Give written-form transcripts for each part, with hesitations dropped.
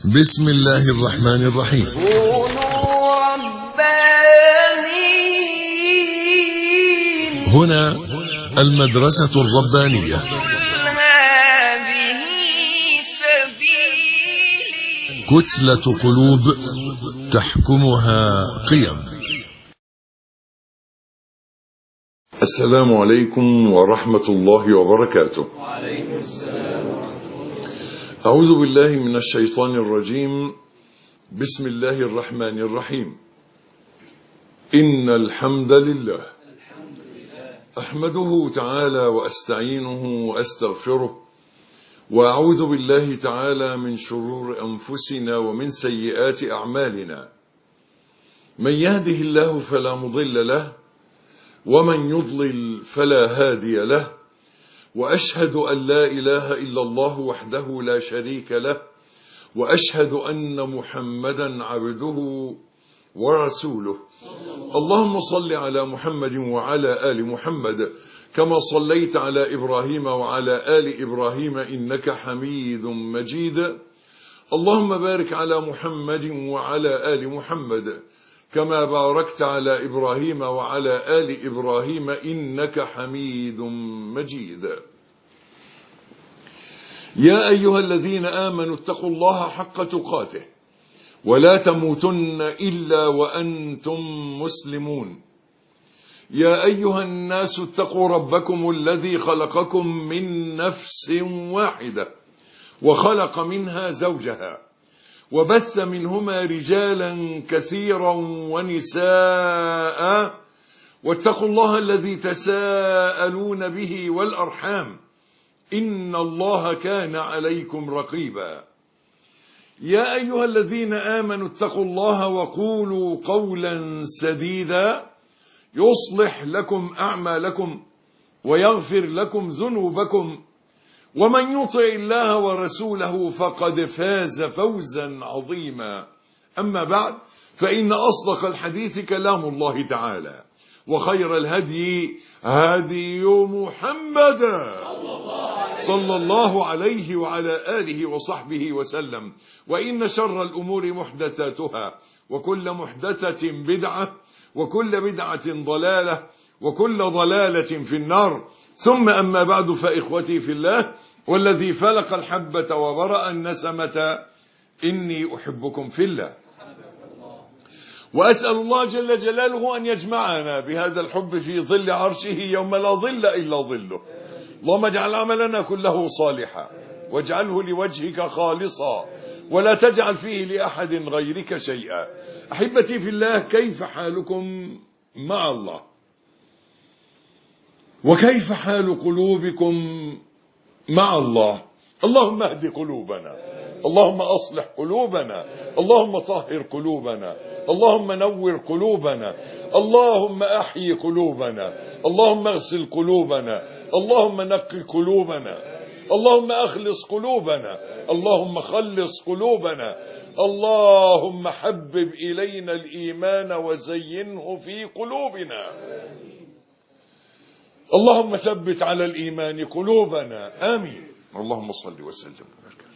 بسم الله الرحمن الرحيم. كونوا ربانيين. هنا المدرسة الربانية. هذه سبيلي. كتلة قلوب تحكمها قيم. السلام عليكم ورحمة الله وبركاته. وعليكم السلام. أعوذ بالله من الشيطان الرجيم. بسم الله الرحمن الرحيم. إن الحمد لله أحمده تعالى وأستعينه وأستغفره، وأعوذ بالله تعالى من شرور أنفسنا ومن سيئات أعمالنا. من يهده الله فلا مضل له، ومن يضلل فلا هادي له، وأشهد أن لا إله إلا الله وحده لا شريك له، وأشهد أن محمدا عبده ورسوله. اللهم صل على محمد وعلى آل محمد كما صليت على إبراهيم وعلى آل إبراهيم إنك حميد مجيد. اللهم بارك على محمد وعلى آل محمد كما باركت على إبراهيم وعلى آل إبراهيم إنك حميد مجيد. يا أيها الذين آمنوا اتقوا الله حق تقاته ولا تموتن إلا وأنتم مسلمون. يا أيها الناس اتقوا ربكم الذي خلقكم من نفس واحدة وخلق منها زوجها وبث منهما رجالا كثيرا ونساء، واتقوا الله الذي تساءلون به والأرحام إن الله كان عليكم رقيبا. يا أيها الذين آمنوا اتقوا الله وقولوا قولا سديدا يصلح لكم أعمالكم ويغفر لكم ذنوبكم، ومن يطع الله ورسوله فقد فاز فوزا عظيما. أما بعد، فإن أصدق الحديث كلام الله تعالى، وخير الهدي هدي محمد صلى الله عليه وعلى آله وصحبه وسلم. وإن شر الأمور محدثاتها، وكل محدثة بدعة، وكل بدعة ضلالة، وكل ضلالة في النار. ثم أما بعد، فإخوتي في الله والذي فلق الحبة وبرأ النسمة، إني أحبكم في الله، وأسأل الله جل جلاله أن يجمعنا بهذا الحب في ظل عرشه يوم لا ظل إلا ظله. اللهم اجعل عملنا كله صالحا، واجعله لوجهك خالصا، ولا تجعل فيه لأحد غيرك شيئا. أحبتي في الله، كيف حالكم مع الله؟ وكيف حال قلوبكم مع الله؟ اللهم اهد قلوبنا، اللهم أصلح قلوبنا، اللهم طهر قلوبنا، اللهم نور قلوبنا، اللهم أحيي قلوبنا، اللهم اغسل قلوبنا، اللهم نقي قلوبنا، اللهم أخلص قلوبنا، اللهم خلص قلوبنا، اللهم حبب إلينا الإيمان وزينه في قلوبنا، اللهم ثبت على الإيمان قلوبنا، آمين. اللهم صل وسلم.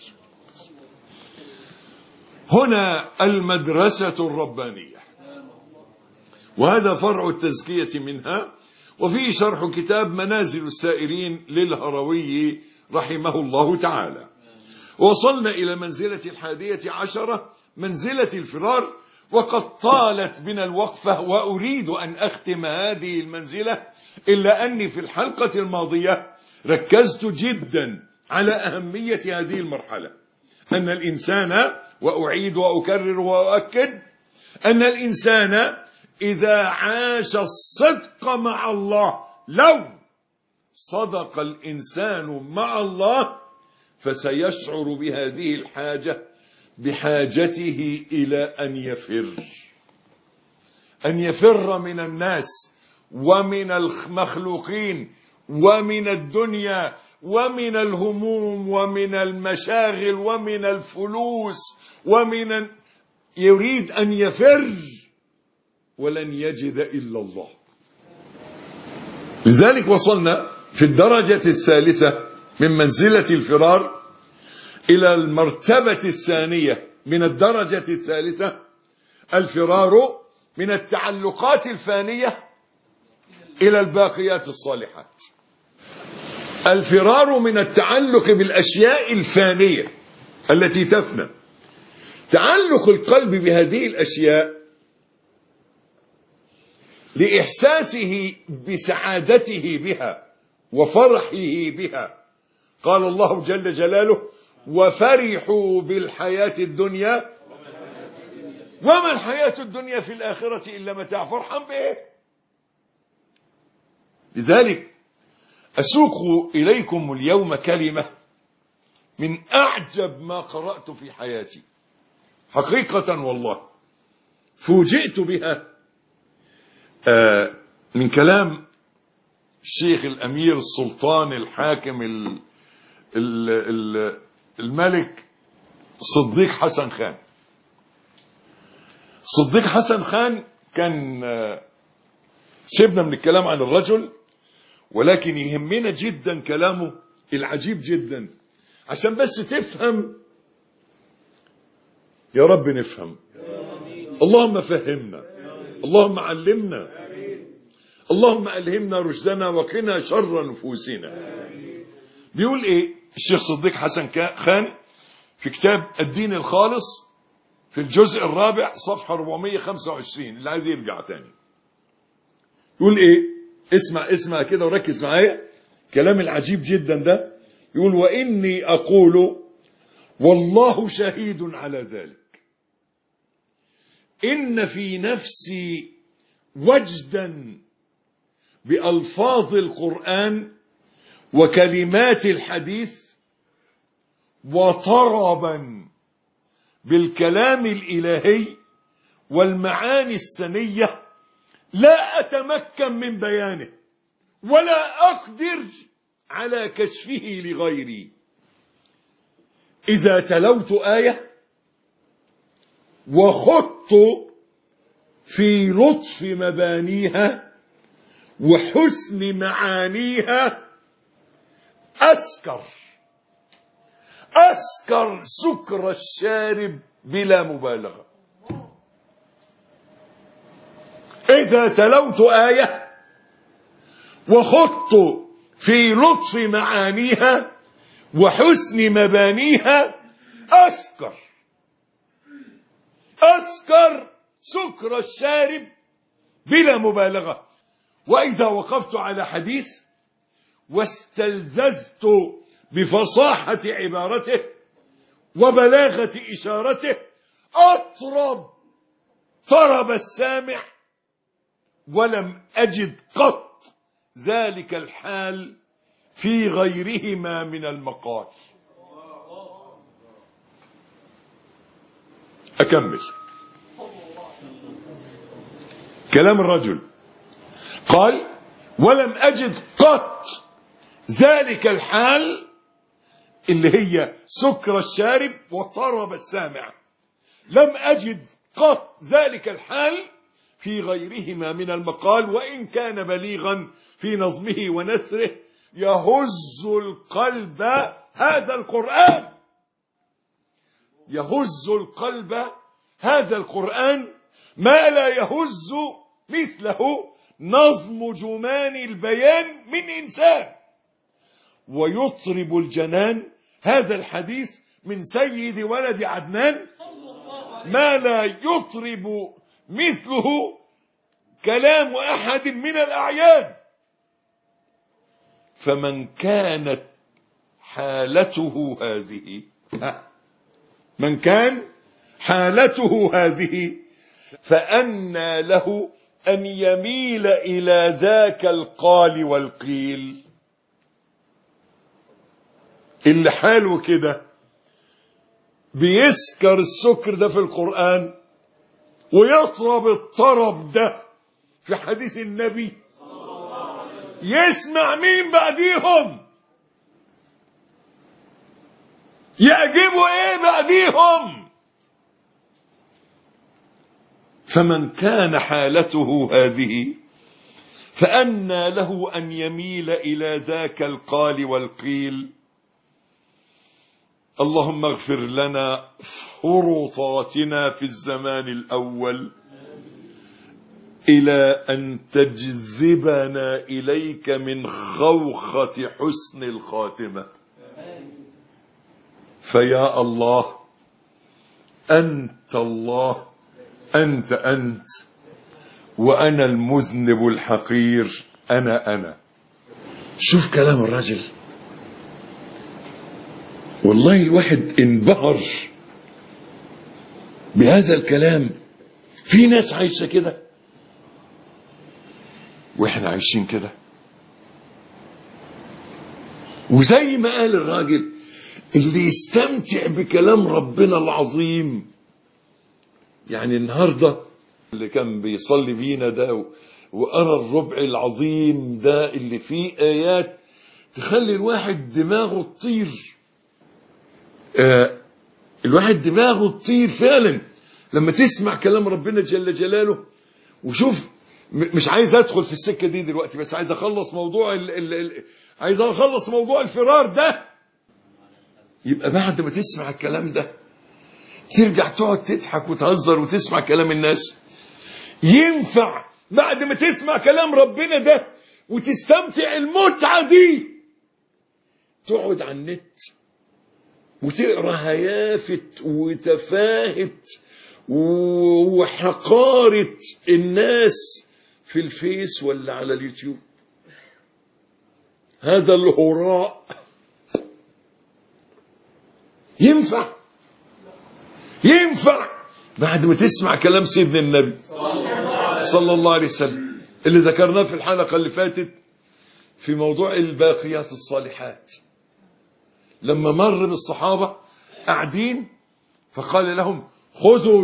هنا المدرسة الربانية، وهذا فرع التزكية منها، وفيه شرح كتاب منازل السائرين للهروي رحمه الله تعالى. وصلنا إلى منزلة 11، منزلة الفرار، وقد طالت بنا الوقفة، وأريد أن أختم هذه المنزلة، إلا أني في الحلقة الماضية ركزت جدا على أهمية هذه المرحلة، أن الإنسان، وأعيد وأكرر وأؤكد، أن الإنسان إذا عاش الصدق مع الله، لو صدق الإنسان مع الله، فسيشعر بهذه الحاجة، بحاجته إلى أن يفر من الناس ومن المخلوقين ومن الدنيا ومن الهموم ومن المشاغل ومن الفلوس يريد أن يفر، ولن يجد إلا الله. لذلك وصلنا في الدرجة الثالثة من منزلة الفرار إلى المرتبة الثانية من الدرجة الثالثة الفرار من التعلقات الفانية إلى الباقيات الصالحات. الفرار من التعلق بالأشياء الفانية التي تفنى. تعلق القلب بهذه الأشياء لإحساسه بسعادته بها وفرحه بها. قال الله جل جلاله: وفرحوا بالحياة الدنيا وما الحياة الدنيا في الآخرة إلا متاع. فرحا به. لذلك أسوق إليكم اليوم كلمة من أعجب ما قرأت في حياتي حقيقة والله، فوجئت بها من كلام الشيخ الأمير السلطان الحاكم الملك صديق حسن خان. صديق حسن خان كان سيبنا من الكلام عن الرجل، ولكن يهمنا جدا كلامه العجيب جدا عشان بس تفهم. يا رب نفهم. اللهم فهمنا، اللهم علمنا، اللهم ألهمنا رشدنا وقنا شر نفوسنا. بيقول ايه الشيخ صديق حسن خان في كتاب الدين الخالص في الجزء الرابع صفحة 425، اللي عايز يرجع تاني. يقول ايه؟ اسمع كده وركز معايا كلام العجيب جدا ده. يقول: وإني أقول والله شهيد على ذلك، إن في نفسي وجدا بألفاظ القرآن وكلمات الحديث وطربا بالكلام الإلهي والمعاني السنية لا أتمكن من بيانه ولا أقدر على كشفه لغيري. إذا تلوت آية وخضت في لطف مبانيها وحسن معانيها أسكر سكر الشارب بلا مبالغة. إذا تلوت آية وخضت في لطف معانيها وحسن مبانيها أسكر سكر الشارب بلا مبالغة. وإذا وقفت على حديث واستلذذت بفصاحة عبارته وبلاغة إشارته طرب السامع، ولم أجد قط ذلك الحال في غيرهما من المقال. أكمل كلام الرجل. قال: ولم أجد قط ذلك الحال اللي هي سكر الشارب وطرب السامع. لم أجد قط ذلك الحال في غيرهما من المقال، وإن كان بليغا في نظمه ونثره يهز القلب هذا القرآن. يهز القلب هذا القرآن ما لا يهز مثله نظم جمان البيان من إنسان، ويطرب الجنان هذا الحديث من سيد ولد عدنان ما لا يطرب مثله كلام أحد من الأعيان. فمن كانت حالته هذه، من كان حالته هذه، فأنى له أن يميل إلى ذاك القال والقيل. اللي حاله كده بيسكر السكر ده في القرآن ويطرب الطرب ده في حديث النبي، يسمع مين بعديهم؟ يعجبوا ايه بعديهم؟ فمن كان حالته هذه فأنى له أن يميل إلى ذاك القال والقيل. اللهم اغفر لنا فرطاتنا في الزمان الأول إلى أن تجذبنا إليك من خوخة حسن الخاتمة. فيا الله أنت الله، أنت وأنا المذنب الحقير، أنا. شوف كلام الرجل، والله الواحد انبهر بهذا الكلام. في ناس عايشة كده واحنا عايشين كده. وزي ما قال الراجل، اللي يستمتع بكلام ربنا العظيم، يعني النهاردة اللي كان بيصلي بينا ده وقرأ الربع العظيم ده اللي فيه آيات تخلي الواحد دماغه تطير. الواحد دماغه تطير فعلا لما تسمع كلام ربنا جل جلاله. وشوف، مش عايز ادخل في السكة دي دلوقتي، بس عايز اخلص موضوع عايز اخلص موضوع الفرار ده. يبقى بعد ما تسمع الكلام ده ترجع تقعد تضحك وتهزر وتسمع كلام الناس. ينفع بعد ما تسمع كلام ربنا ده وتستمتع المتعة دي تقعد على النت وتقرا هيافت وتفاهت وحقارة الناس في الفيس ولا على اليوتيوب؟ هذا الهراء ينفع بعد ما تسمع كلام سيدنا النبي صلى الله عليه وسلم اللي ذكرناه في الحلقة اللي فاتت في موضوع الباقيات الصالحات، لما مر بالصحابة قاعدين فقال لهم خذوا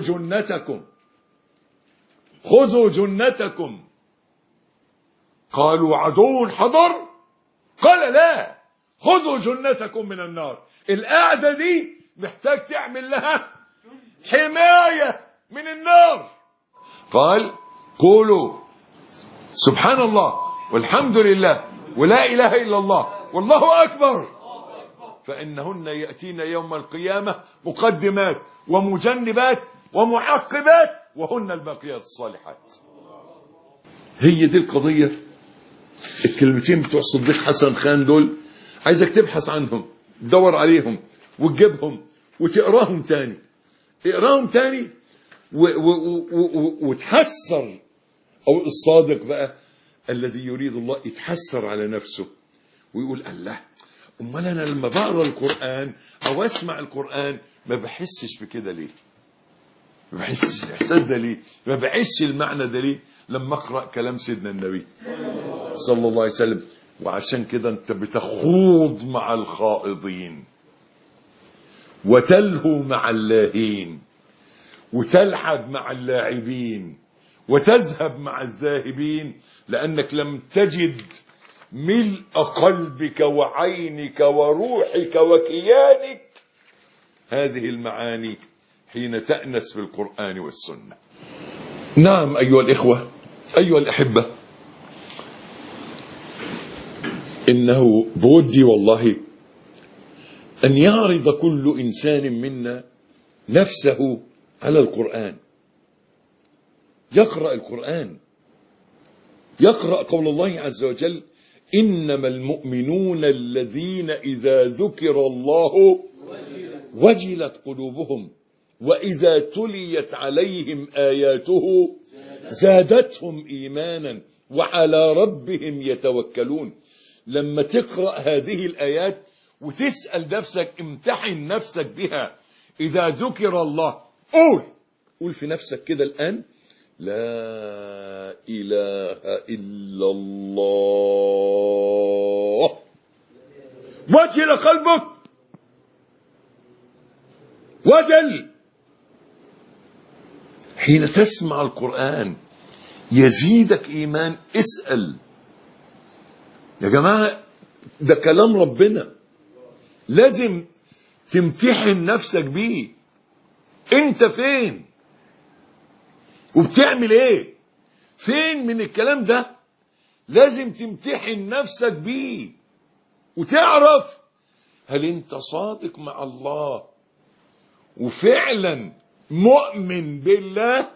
جنتكم. قالوا عدو حضر؟ قال لا، خذوا جنتكم من النار. القعدة دي محتاج تعمل لها حماية من النار. قال قولوا سبحان الله والحمد لله ولا إله إلا الله والله أكبر، فإنهن يأتين يوم القيامة مقدمات ومجنبات ومعقبات وهن الباقيات الصالحات. هي دي القضية. الكلمتين بتوع صديق حسن خان دول عايزك تبحث عنهم، تدور عليهم وتجيبهم وتقراهم تاني. اقراهم تاني وتحسر، او الصادق بقى الذي يريد الله يتحسر على نفسه ويقول الله، امال انا لما بقرا القرآن او اسمع القرآن ما بحسش بكده ليه؟ ما بحسش الاحساس ده ليه؟ ما بعيش المعنى ده ليه لما اقرا كلام سيدنا النبي صلى الله عليه وسلم؟ وعشان كده انت بتخوض مع الخائضين وتلهو مع اللاهين وتلعب مع اللاعبين وتذهب مع الذاهبين، لأنك لم تجد ملء قلبك وعينك وروحك وكيانك هذه المعاني حين تأنس بالقرآن والسنة. نعم أيها الإخوة، أيها الأحبة، إنه بودي والله أن يعرض كل إنسان منا نفسه على القرآن، يقرأ القرآن، يقرأ قول الله عز وجل إنما المؤمنون الذين إذا ذكر الله وجلت قلوبهم وإذا تليت عليهم آياته زادتهم إيمانا وعلى ربهم يتوكلون. لما تقرأ هذه الآيات وتسأل نفسك، امتحن نفسك بها، إذا ذكر الله قول في نفسك كده الآن لا إله إلا الله، وجل قلبك، وجل. حين تسمع القرآن يزيدك إيمان. اسأل يا جماعة، ده كلام ربنا، لازم تمتحن نفسك بيه. انت فين وبتعمل ايه؟ فين من الكلام ده؟ لازم تمتحن نفسك بيه وتعرف هل انت صادق مع الله وفعلا مؤمن بالله،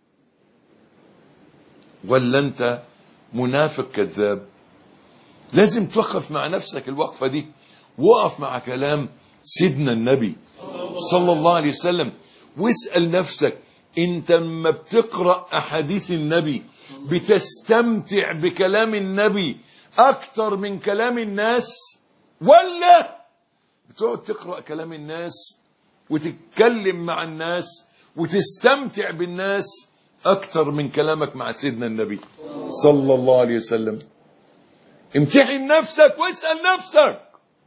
ولا انت منافق كذاب؟ لازم توقف مع نفسك الوقفة دي. وقف مع كلام سيدنا النبي صلى الله عليه وسلم واسأل نفسك، انت لما بتقرأ أحاديث النبي بتستمتع بكلام النبي أكتر من كلام الناس، ولا بتقعد تقرأ كلام الناس وتتكلم مع الناس وتستمتع بالناس أكتر من كلامك مع سيدنا النبي صلى الله عليه وسلم؟ امتحن نفسك واسأل نفسك.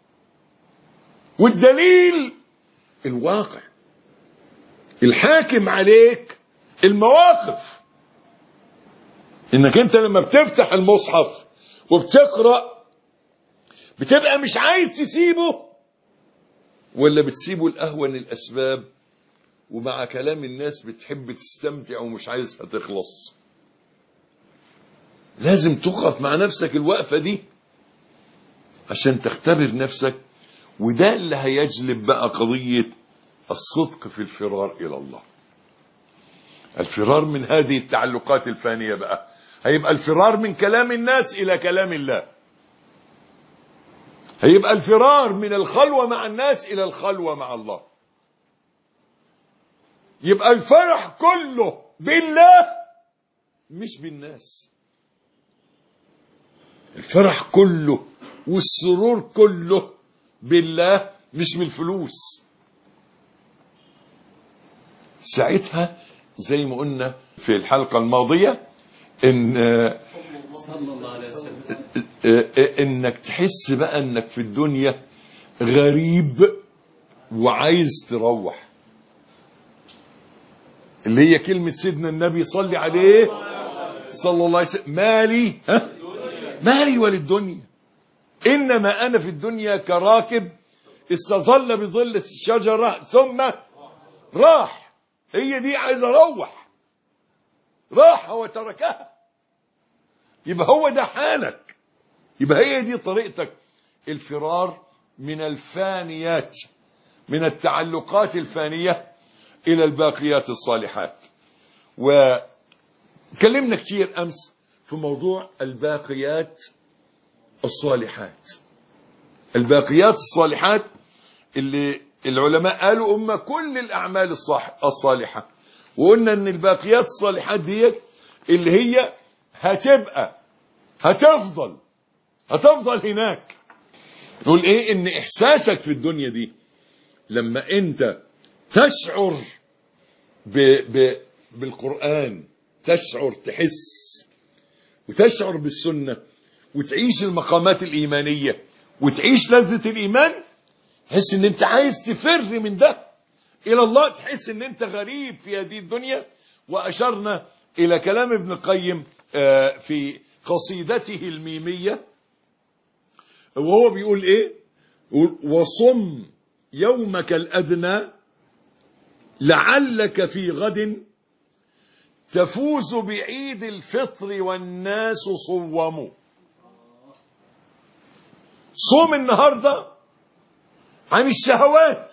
والدليل الواقع، الحاكم عليك المواقف. انك انت لما بتفتح المصحف وبتقرأ بتبقى مش عايز تسيبه، ولا بتسيبه لأهون الأسباب ومع كلام الناس بتحب تستمتع ومش عايزها تخلص. لازم تقف مع نفسك الوقفة دي عشان تختبر نفسك. وده اللي هيجلب بقى قضية الصدق في الفرار إلى الله. الفرار من هذه التعلقات الفانية بقى هيبقى الفرار من كلام الناس إلى كلام الله، هيبقى الفرار من الخلوة مع الناس إلى الخلوة مع الله. يبقى الفرح كله بالله مش بالناس. الفرح كله والسرور كله بالله مش بالفلوس. ساعتها زي ما قلنا في الحلقة الماضية انك تحس بقى انك في الدنيا غريب وعايز تروح، اللي هي كلمة سيدنا النبي صلي عليه صلى الله عليه وسلم: مالي وللدنيا، إنما أنا في الدنيا كراكب استظل بظل الشجرة ثم راح. هي دي عايز أروح، راح وتركها. يبقى هو ده حالك، يبقى هي دي طريقتك. الفرار من الفانيات، من التعلقات الفانية إلى الباقيات الصالحات. وكلمنا كتير أمس في موضوع الباقيات الصالحات. الباقيات الصالحات اللي العلماء قالوا أم كل الأعمال الصالحة، وقلنا أن الباقيات الصالحات دي اللي هي هتفضل هناك. نقول إيه؟ إن إحساسك في الدنيا دي لما أنت تشعر بالقرآن، تشعر تحس وتشعر بالسنة وتعيش المقامات الإيمانية وتعيش لذة الإيمان، تحس ان انت عايز تفر من ده إلى الله، تحس ان انت غريب في هذه الدنيا. وأشرنا إلى كلام ابن القيم في قصيدته الميمية وهو بيقول إيه؟ وصم يومك الأدنى لعلك في غد تفوز بعيد الفطر والناس صوموا. صوم النهاردة عن الشهوات،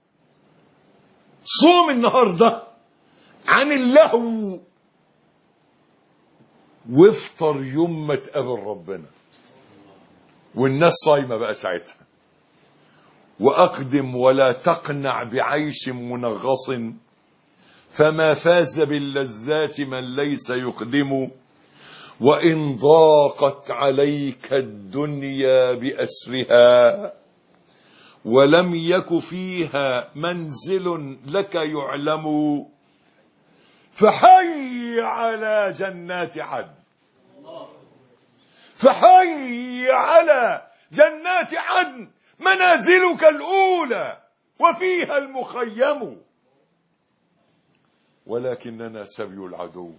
صوم النهاردة عن اللهو، وافطر يوم ما تقابل ربنا والناس صايمة بقى ساعتها. وأقدم ولا تقنع بعيش منغص، فما فاز باللذات من ليس يقدم. وإن ضاقت عليك الدنيا بأسرها ولم يك فيها منزل لك يعلم، فحي على جنات عدن، فحي على جنات عدن منازلك الأولى وفيها المخيم. ولكننا سبي العدو.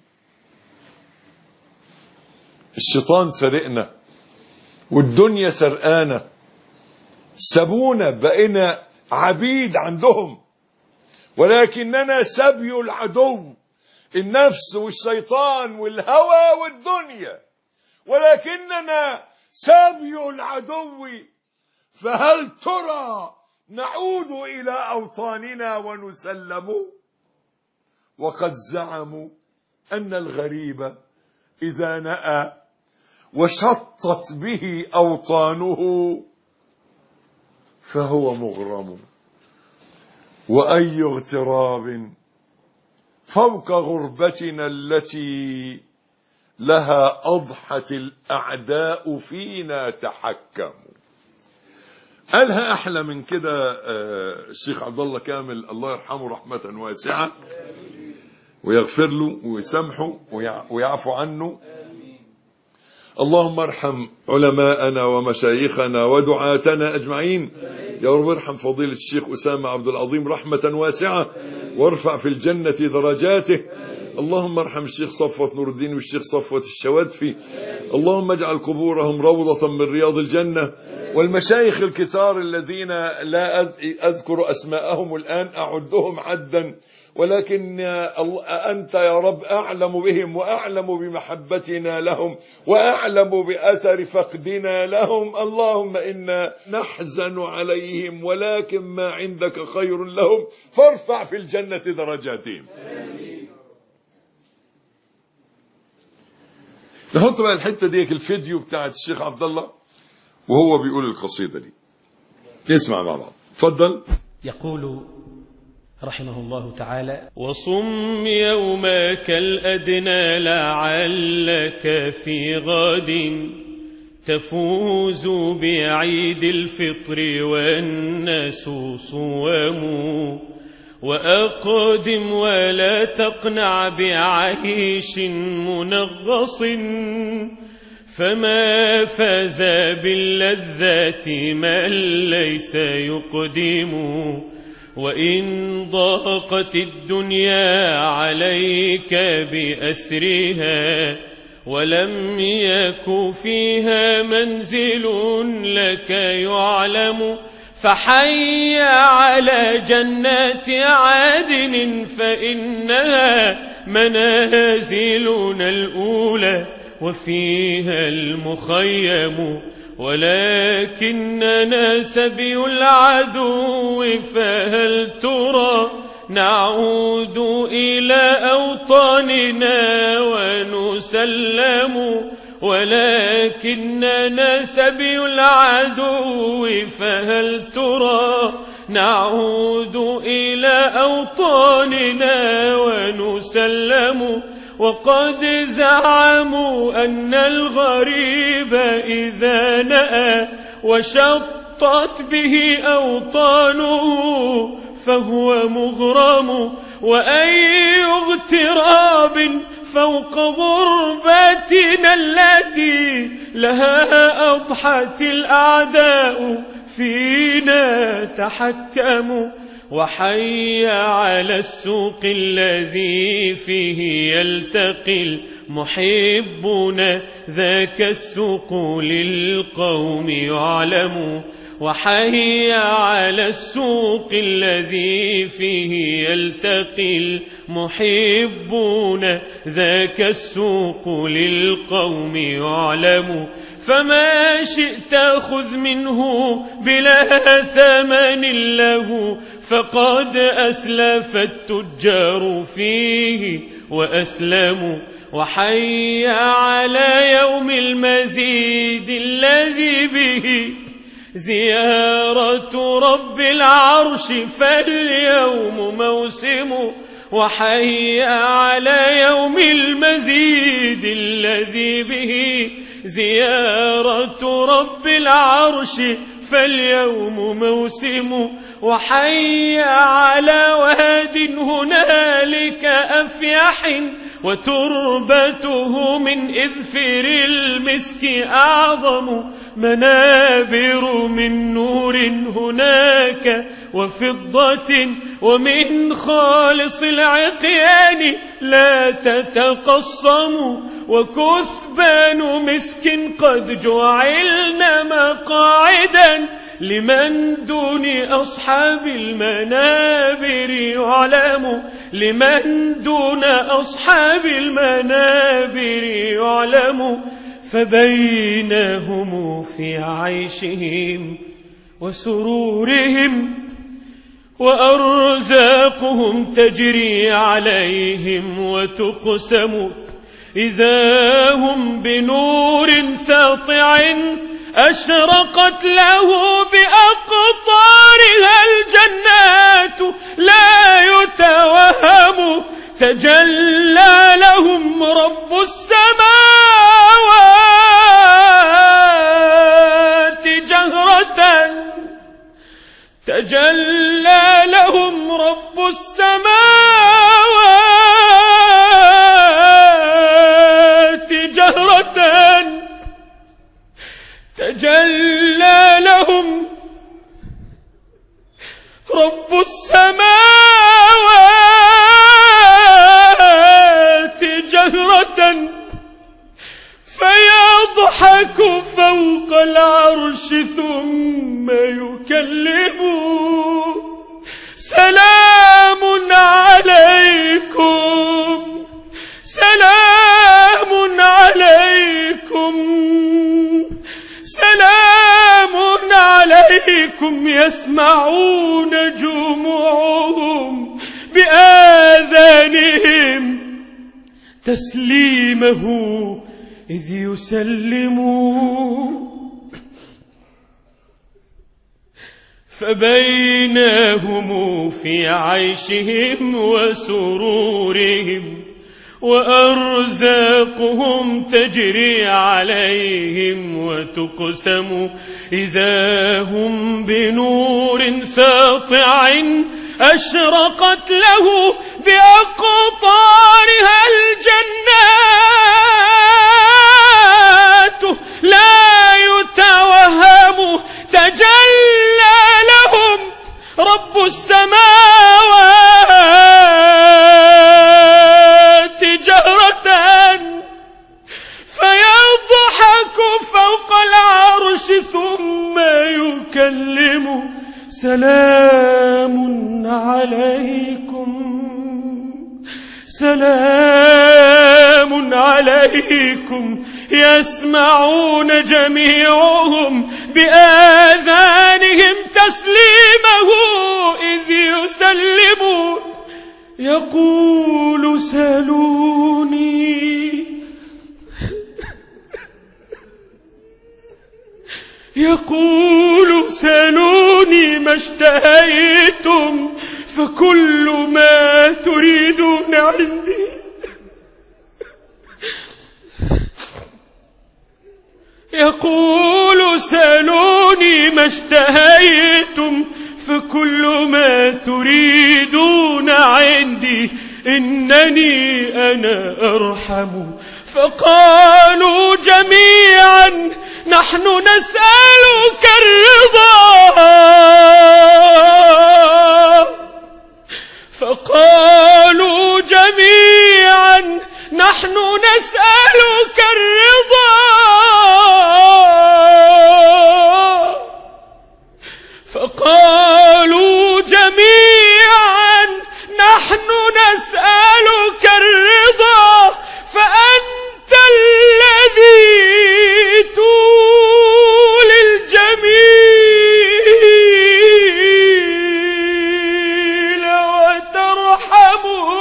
الشيطان سرقنا والدنيا سرقانا، سبونا بقينا عبيد عندهم. ولكننا سبي العدو، النفس والشيطان والهوى والدنيا. ولكننا سبي العدو فهل ترى نعود إلى أوطاننا ونسلم؟ وقد زعموا أن الغريب إذا نأى وشطت به أوطانه فهو مغرم. وأي اغتراب فوق غربتنا التي لها أضحت الأعداء فينا تحكموا. قالها أحلى من كده الشيخ عبد الله كامل الله يرحمه رحمة واسعة ويغفر له ويسامحه ويعفو عنه. اللهم ارحم علماءنا ومشايخنا ودعاتنا أجمعين يا رب. ارحم فضيلة الشيخ أسامة عبد العظيم رحمة واسعة وارفع في الجنة درجاته. اللهم ارحم الشيخ صفوة نور الدين والشيخ صفوة الشوادفي. اللهم اجعل قبورهم روضة من رياض الجنة. والمشايخ الكثار الذين لا أذكر أسماءهم الآن أعدهم عدا، ولكن أنت يا رب أعلم بهم وأعلم بمحبتنا لهم وأعلم بأثر فقدنا لهم. اللهم إنا نحزن عليهم ولكن ما عندك خير لهم فارفع في الجنة درجاتهم. نحط بقى الحتة ديك الفيديو بتاعت الشيخ عبد الله وهو بيقول القصيدة دي، نسمع مع بعض. تفضل. يقول رحمه الله تعالى: وصم يومك الأدنى لعلك في غد تفوز بعيد الفطر والناس صوام، وأقدم ولا تقنع بعيش منغص، فما فاز باللذات من ليس يقدم. وإن ضاقت الدنيا عليك بأسرها ولم يك فيها منزل لك يعلم، فحي على جنات عدن فإنها منازلنا الأولى وفيها المخيم. ولكننا سبي العدو فهل ترى نعود إلى أوطاننا ونسلم. ولكننا سبي العدو فهل ترى نعود إلى أوطاننا ونسلم. وقد زعموا أن الغريب إذا نأى وشطت به أوطانه فهو مغرم. وأي اغتراب فوق غربتنا التي لها أضحت الأعداء فينا تحكموا. وحي على السوق الذي فيه يلتقي المحبون ذاك السوق للقوم يعلم. وحي على السوق الذي فيه يلتقي المحبون ذاك السوق للقوم يعلم. فما شئت خذ منه بلا ثمن له، فقد أسلف التجار فيه وأسلموا. وحي على يوم المزيد الذي به زيارة رب العرش فاليوم موسم. وحي على يوم المزيد الذي به زيارة رب العرش فاليوم موسم. وحي على واد هنالك أفيح وتربته من إذفر المسك أعظم. منابر من نور هناك وفضة ومن خالص العقيان لا تتقصم. وكثبان مسك قد جعلن مقاعدا لمن دون أصحاب المنابر يعلم. لمن دون أصحاب المنابر يعلم. فبينهم في عيشهم وسرورهم وأرزاقهم تجري عليهم وتقسم إذا هم بنور ساطع أشرقت له بأقطارها الجنات لا يتوهم تجلى لهم رب السماوات جهرة تجلى لهم رب السماوات جهرة تجلى لهم رب السماوات جهرة فيضحك فوق العرش ثم يكلم سلام عليكم سلام عليكم سلام عليكم يسمعون جموعهم بآذانهم تسليمه إذ يسلمون فبينهم في عيشهم وسرورهم وأرزاقهم تجري عليهم وتقسم إذا هم بنور ساطع أشرقت له بأقطارها الجنات لا يتوهم تجلى لهم رب السماوات جهرة فيضحك فوق العرش ثم يكلم سلام عليكم سلام عليكم يسمعون جميعهم بآذانهم تسليمه إذ يسلمون يقول سلوني يقول سلوني ما اشتهيتم فكل ما تريدون عندي يقول سلوني ما اشتهيتم فكل ما تريدون عندي إنني أنا أرحم فقالوا جميعا نحن نسألك الرضا فقالوا جميعا نحن نسألك الرضا فقالوا جميعا نحن نسألك الرضا فأنت الذي تولي الجميل وترحمه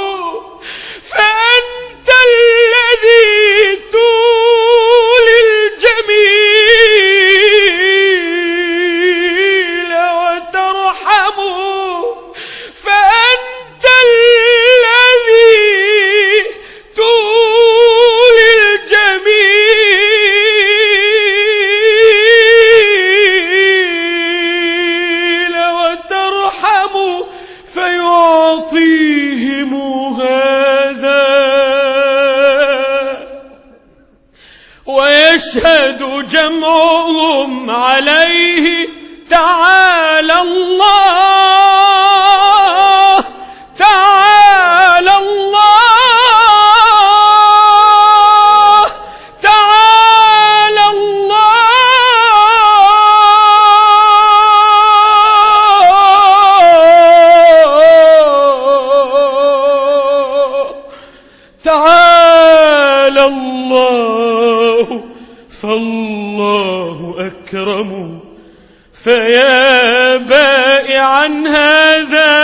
فأنت الذي تولي الجميل وترحمه فأنت الذي تولي الجميل وترحمه فيعطيهم هذا ويشهد جمعهم عليه تعالى الله تعالى الله تعالى الله تعالى الله فالله أكرم فيا بائعا هذا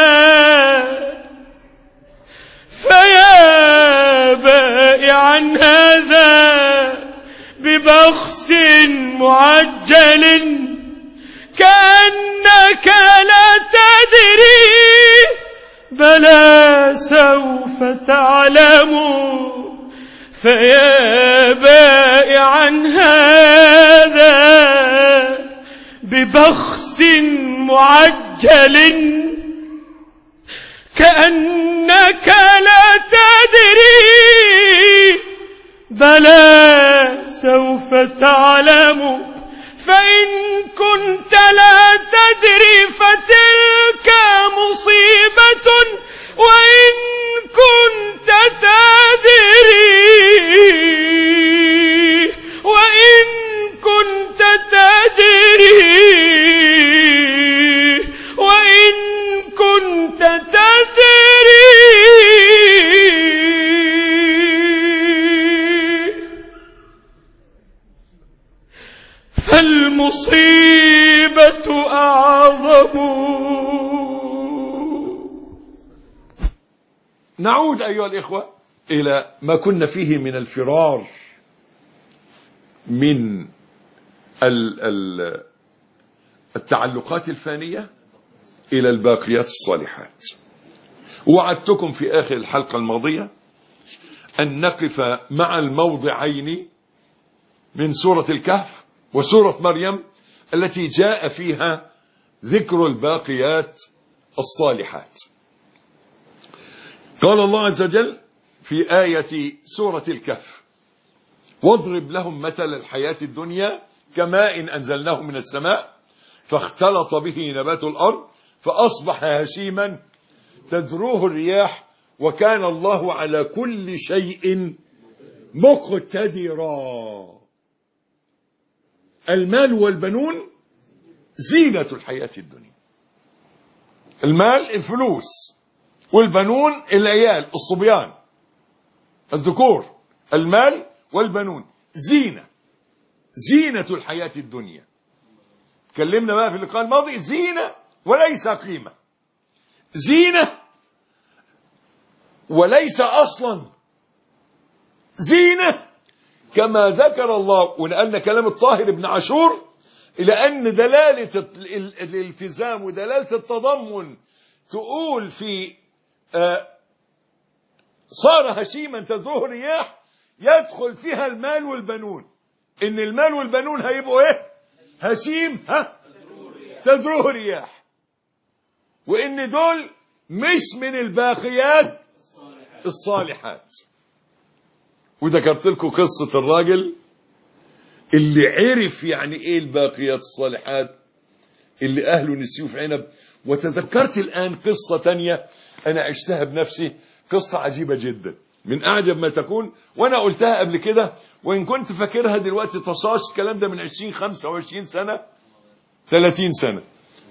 ببخس معجل كأنك لا تدري بلى سوف تعلم فيا بائعا هذا ببخس معجل كأنك لا تدري بلى سوف تعلم فإن كنت لا تدري فتلك مصيبة وإن كنت تدري فالمصيبة أعظم. نعود أيها الإخوة إلى ما كنا فيه من الفرار من التعلقات الفانية إلى الباقيات الصالحات. وعدتكم في آخر الحلقة الماضية أن نقف مع الموضعين من سورة الكهف وسورة مريم التي جاء فيها ذكر الباقيات الصالحات. قال الله عز وجل في آية سورة الكهف: واضرب لهم مثل الحياة الدنيا كماء أنزلناه من السماء فاختلط به نبات الأرض فأصبح هشيما تذروه الرياح وكان الله على كل شيء مقتدرا. المال والبنون زينة الحياة الدنيا. المال الفلوس، والبنون العيال الصبيان الذكور. المال والبنون زينة الحياة الدنيا. تكلمنا بقى في اللقاء الماضي زينة وليس قيمة، زينة وليس أصلا، زينة كما ذكر الله. ونقلنا كلام الطاهر بن عاشور إلى أن دلالة الالتزام ودلالة التضمن تقول في صار هشيما تذروه الرياح يدخل فيها المال والبنون. إن المال والبنون هيبقوا إيه؟ هشيم تذروه الرياح. وإن دول مش من الباقيات الصالحات. وذكرت لكم قصة الراجل اللي عرف يعني ايه الباقيات الصالحات اللي اهله نسيوه في عنب. وتذكرت الان قصة تانية انا عشتها بنفسي، قصة عجيبة جدا من اعجب ما تكون، وانا قلتها قبل كده وان كنت فاكرها دلوقتي طشاش. الكلام ده من 25 سنة 30 سنة.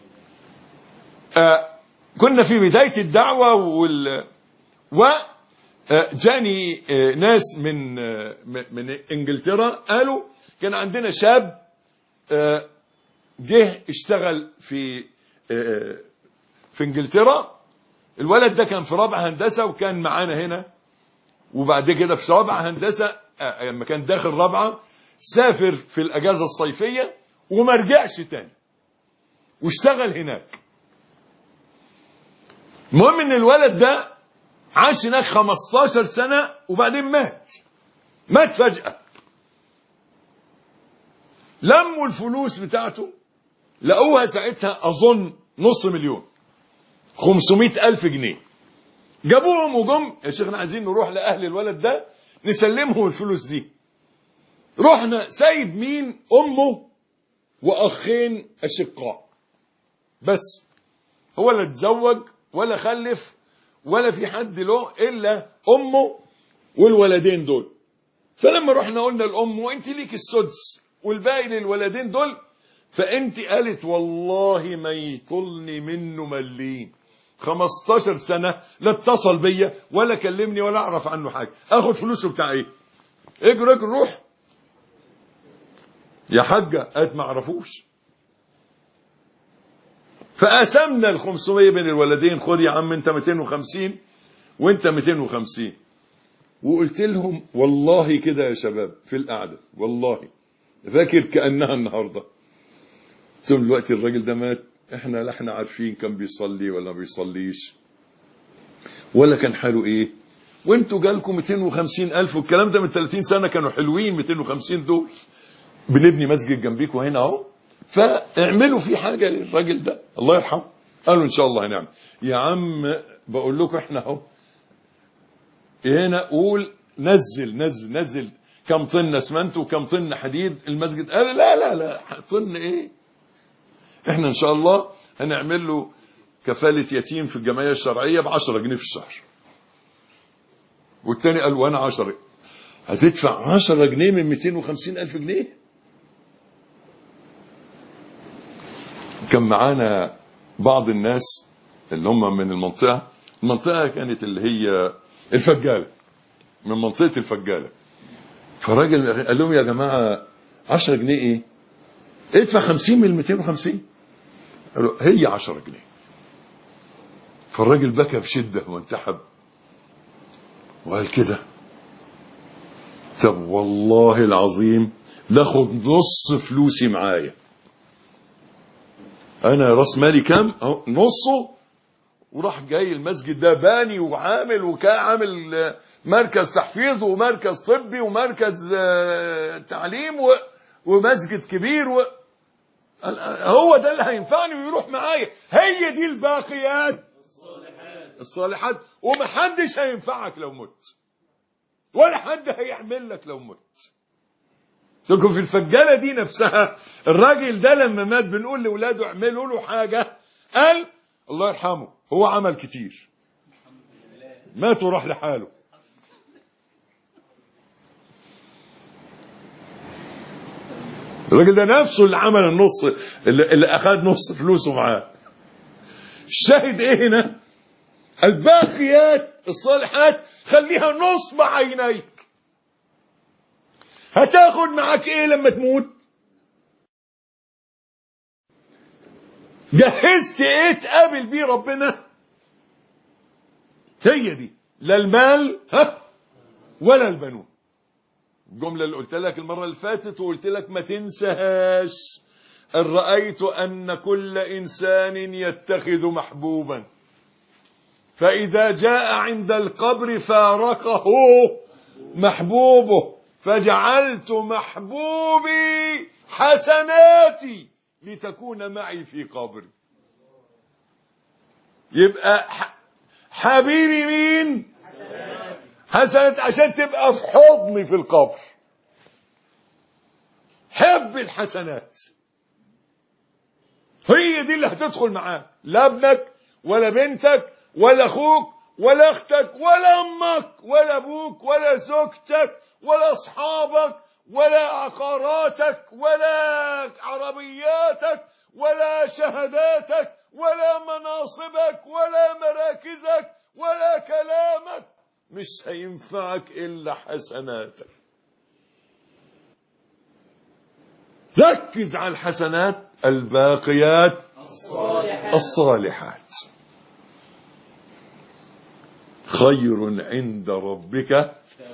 كنا في بداية الدعوة جاني ناس من انجلترا قالوا كان عندنا شاب جه اشتغل في انجلترا. الولد ده كان في رابعه هندسه وكان معانا هنا، وبعد كده في رابعه هندسه لما كان داخل رابعه سافر في الاجازه الصيفيه وما رجعش تاني واشتغل هناك. المهم ان الولد ده عاش هناك 15 سنة وبعدين مات فجأة. لموا الفلوس بتاعته لقوها ساعتها أظن $500,000 500,000 جنيه. جابوهم وجم يا شيخنا عايزين نروح لأهل الولد ده نسلمهم الفلوس دي. رحنا سايب مين؟ أمه وأخين أشقاء بس. هو لا اتزوج ولا خلف ولا في حد له إلا أمه والولدين دول. فلما رحنا قلنا الأم وانت ليك السدس والباقي للولدين دول، فانت قالت والله ما يطلني منه مليم. 15 سنة لا اتصل بيا ولا كلمني ولا اعرف عنه حاجة. اخد فلوسه بتاع ايه؟ اجري روح يا حاجة. قالت ما اعرفوش. فقسمنا ال 500 بين الولدين، خد يا عم انت 250 وانت 250. وقلت لهم والله كده يا شباب في القعده، والله فاكر كأنها النهارده، قلت لهم دلوقتي الراجل ده مات، احنا لا احنا عارفين كان بيصلي ولا ما بيصليش ولا كان حاله ايه، وانتوا جالكم 250,000 والكلام ده من 30 سنه كانوا حلوين 250 دول. بنبني مسجد جنبيكم هنا اهو، فاعملوا فيه حاجه للراجل ده الله يرحمه. قالوا ان شاء الله هنعمل. يا عم بقول لكم احنا اهو هنا، قول نزل كم طن اسمنت وكم طن حديد المسجد. قال لا طن ايه، احنا ان شاء الله هنعمل له كفالة يتيم في الجمعية الشرعية ب10 جنيه في الشهر. والتاني قال وانا 10. هتدفع 10 جنيه من 250,000 جنيه؟ كان معانا بعض الناس اللي هم من المنطقة كانت اللي هي الفجالة، من منطقة الفجالة. فالراجل قال لهم يا جماعة 10 جنيه ايه؟ ادفع 50 من 250. قالوا هي 10 جنيه. فالراجل بكى بشدة وانتحب وقال كده طب والله العظيم لاخد نص فلوسي معايا، انا راس مالي كام اهو نصه، وراح جاي المسجد ده باني وعامل عامل مركز تحفيظ ومركز طبي ومركز تعليم ومسجد كبير هو ده اللي هينفعني ويروح معايا. هي دي الباقيات الصالحات. ومحدش هينفعك لو مت، ولا حد هيعمل لك لو مت. لكن في الفجالة دي نفسها الراجل ده لما مات بنقول لأولاده اعملوا له حاجة، قال الله يرحمه هو عمل كتير، مات وراح لحاله. الراجل ده نفسه اللي عمل النص، اللي أخذ نص فلوسه معاه. الشاهد ايه هنا؟ الباقيات الصالحات خليها نصب عينيك. هتاخد معاك ايه لما تموت؟ جهزت ايه تقابل بيه ربنا؟ هي دي، لا المال ولا البنون. الجملة اللي قلت لك المرة اللي فاتت وقلت لك ما تنساهاش، أن رأيت أن كل إنسان يتخذ محبوبا، فإذا جاء عند القبر فارقه محبوبه، فجعلت محبوبي حسناتي لتكون معي في قبري. يبقى حبيبي مين؟ حسنات، عشان تبقى في حضني في القبر. حب الحسنات، هي دي اللي هتدخل معاك، لا ابنك ولا بنتك ولا اخوك ولا اختك ولا امك ولا ابوك ولا زوجتك ولا اصحابك ولا عقاراتك ولا عربياتك ولا شهاداتك ولا مناصبك ولا مراكزك ولا كلامك، مش هينفعك الا حسناتك. ركز على الحسنات الباقيات الصالحات خير عند ربك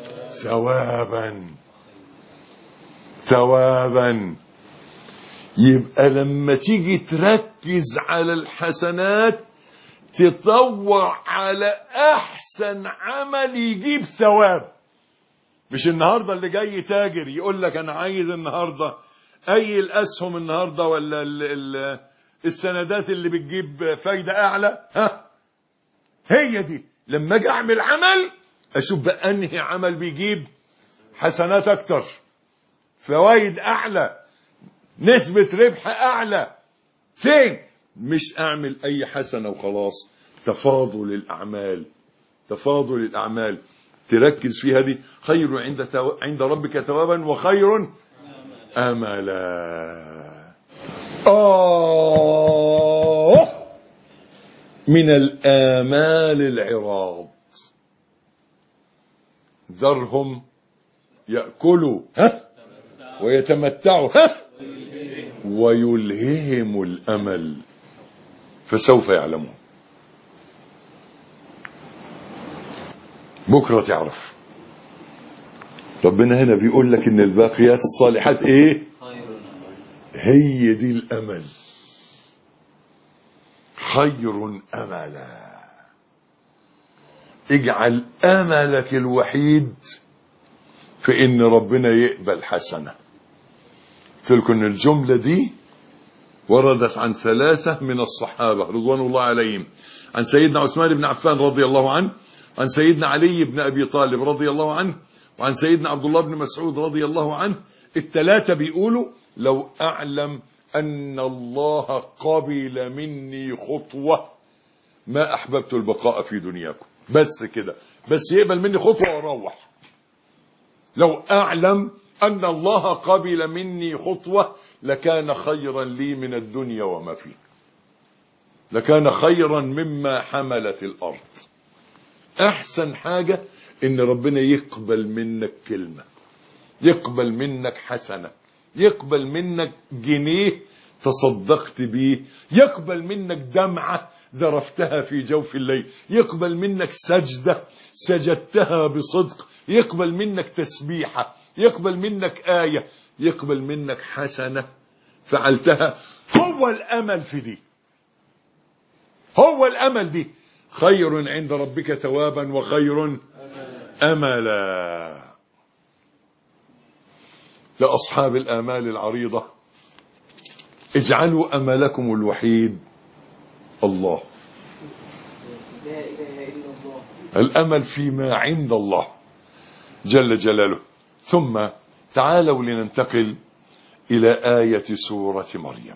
ثوابا. يبقى لما تيجي تركز على الحسنات تطور على احسن عمل يجيب ثواب. مش النهارده اللي جاي تاجر يقول لك انا عايز النهارده اي الاسهم النهارده ولا السندات اللي بتجيب فايده اعلى. هي دي لما اجي اعمل عمل اشوف بقى انهي عمل بيجيب حسنات اكتر، فوائد اعلى، نسبة ربح اعلى. فين؟ مش اعمل اي حسنة وخلاص. تفاضل الاعمال تركز في هذه. خير عند ربك ثوابا وخير املا. من الآمال العراض. ذرهم يأكلوا ويتمتعوا ويلههم الأمل. فسوف يعلمون. بكرة تعرف. ربنا هنا بيقول لك ان الباقيات الصالحات ايه؟ هي دي الامل. خير املا. اجعل املك الوحيد في ان ربنا يقبل حسنة. قلت لكم ان الجملة دي وردت عن 3 من الصحابة رضوان الله عليهم، عن سيدنا عثمان بن عفان رضي الله عنه، عن سيدنا علي بن أبي طالب رضي الله عنه، وعن سيدنا عبد الله بن مسعود رضي الله عنه. ال3 بيقولوا لو أعلم أن الله قبل مني خطوة ما أحببت البقاء في دنياكم. بس كده، بس يقبل مني خطوة وأروح. لو أعلم أن الله قبل مني خطوة لكان خيرا لي من الدنيا وما فيه، لكان خيرا مما حملت الأرض. أحسن حاجة إن ربنا يقبل منك كلمة، يقبل منك حسنة، يقبل منك جنيه تصدقت بيه، يقبل منك دمعة ذرفتها في جوف الليل، يقبل منك سجدة سجدتها بصدق، يقبل منك تسبيحة، يقبل منك آية، يقبل منك حسنة فعلتها. هو الأمل في دي، هو الأمل دي. خير عند ربك ثوابا وخير أملا. لأصحاب الآمال العريضة اجعلوا أملكم الوحيد الله. الأمل فيما عند الله جل جلاله. ثم تعالوا لننتقل إلى آية سورة مريم.